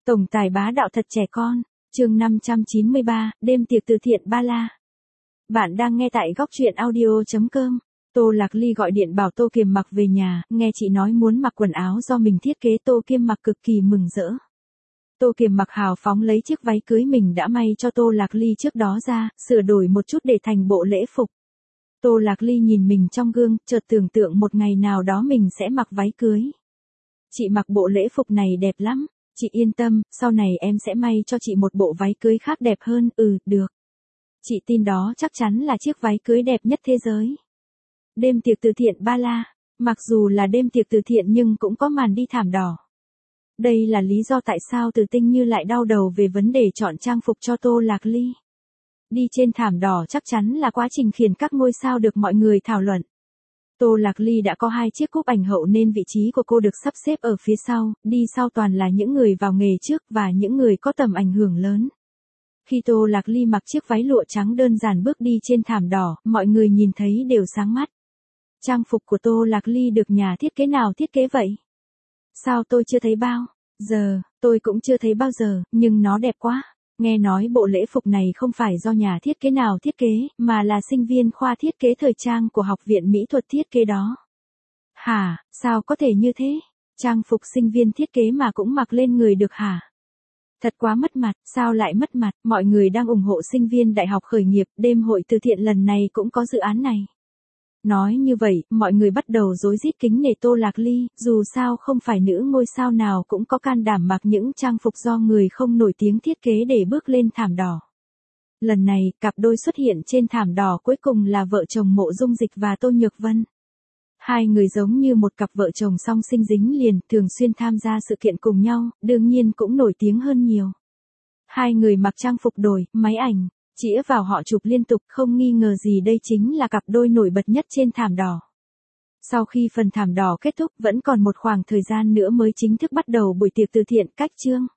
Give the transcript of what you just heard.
Tổng tài bá đạo thật trẻ con, chương 593, đêm tiệc từ thiện Ba La. Bạn đang nghe tại góc truyện audio.com. Tô Lạc Ly gọi điện bảo Tô Kiềm Mặc về nhà, nghe chị nói muốn mặc quần áo do mình thiết kế. Tô Kiềm Mặc cực kỳ mừng rỡ. Tô Kiềm Mặc hào phóng lấy chiếc váy cưới mình đã may cho Tô Lạc Ly trước đó ra, sửa đổi một chút để thành bộ lễ phục. Tô Lạc Ly nhìn mình trong gương, chợt tưởng tượng một ngày nào đó mình sẽ mặc váy cưới. Chị mặc bộ lễ phục này đẹp lắm. Chị yên tâm, sau này em sẽ may cho chị một bộ váy cưới khác đẹp hơn. Được. Chị tin đó chắc chắn là chiếc váy cưới đẹp nhất thế giới. Đêm tiệc từ thiện Ba La. Mặc dù là đêm tiệc từ thiện nhưng cũng có màn đi thảm đỏ. Đây là lý do tại sao Từ Tinh Như lại đau đầu về vấn đề chọn trang phục cho Tô Lạc Ly. Đi trên thảm đỏ chắc chắn là quá trình khiến các ngôi sao được mọi người thảo luận. Tô Lạc Ly đã có 2 chiếc cúp ảnh hậu nên vị trí của cô được sắp xếp ở phía sau, đi sau toàn là những người vào nghề trước và những người có tầm ảnh hưởng lớn. Khi Tô Lạc Ly mặc chiếc váy lụa trắng đơn giản bước đi trên thảm đỏ, mọi người nhìn thấy đều sáng mắt. Trang phục của Tô Lạc Ly được nhà thiết kế nào thiết kế vậy? Sao tôi chưa thấy bao giờ, tôi cũng chưa thấy bao giờ, nhưng nó đẹp quá. Nghe nói bộ lễ phục này không phải do nhà thiết kế nào thiết kế, mà là sinh viên khoa thiết kế thời trang của Học viện Mỹ thuật thiết kế đó. Hả, sao có thể như thế? Trang phục sinh viên thiết kế mà cũng mặc lên người được hả? Thật quá mất mặt, sao lại mất mặt? Mọi người đang ủng hộ sinh viên đại học khởi nghiệp, đêm hội từ thiện lần này cũng có dự án này. Nói như vậy, mọi người bắt đầu rối rít kính nể Tô Lạc Ly, dù sao không phải nữ ngôi sao nào cũng có can đảm mặc những trang phục do người không nổi tiếng thiết kế để bước lên thảm đỏ. Lần này, cặp đôi xuất hiện trên thảm đỏ cuối cùng là vợ chồng Mộ Dung Dịch và Tô Nhược Vân. Hai người giống như một cặp vợ chồng song sinh dính liền, thường xuyên tham gia sự kiện cùng nhau, đương nhiên cũng nổi tiếng hơn nhiều. Hai người mặc trang phục đổi, máy ảnh chĩa vào họ chụp liên tục, không nghi ngờ gì đây chính là cặp đôi nổi bật nhất trên thảm đỏ. Sau khi phần thảm đỏ kết thúc vẫn còn một khoảng thời gian nữa mới chính thức bắt đầu buổi tiệc từ thiện. Cách chương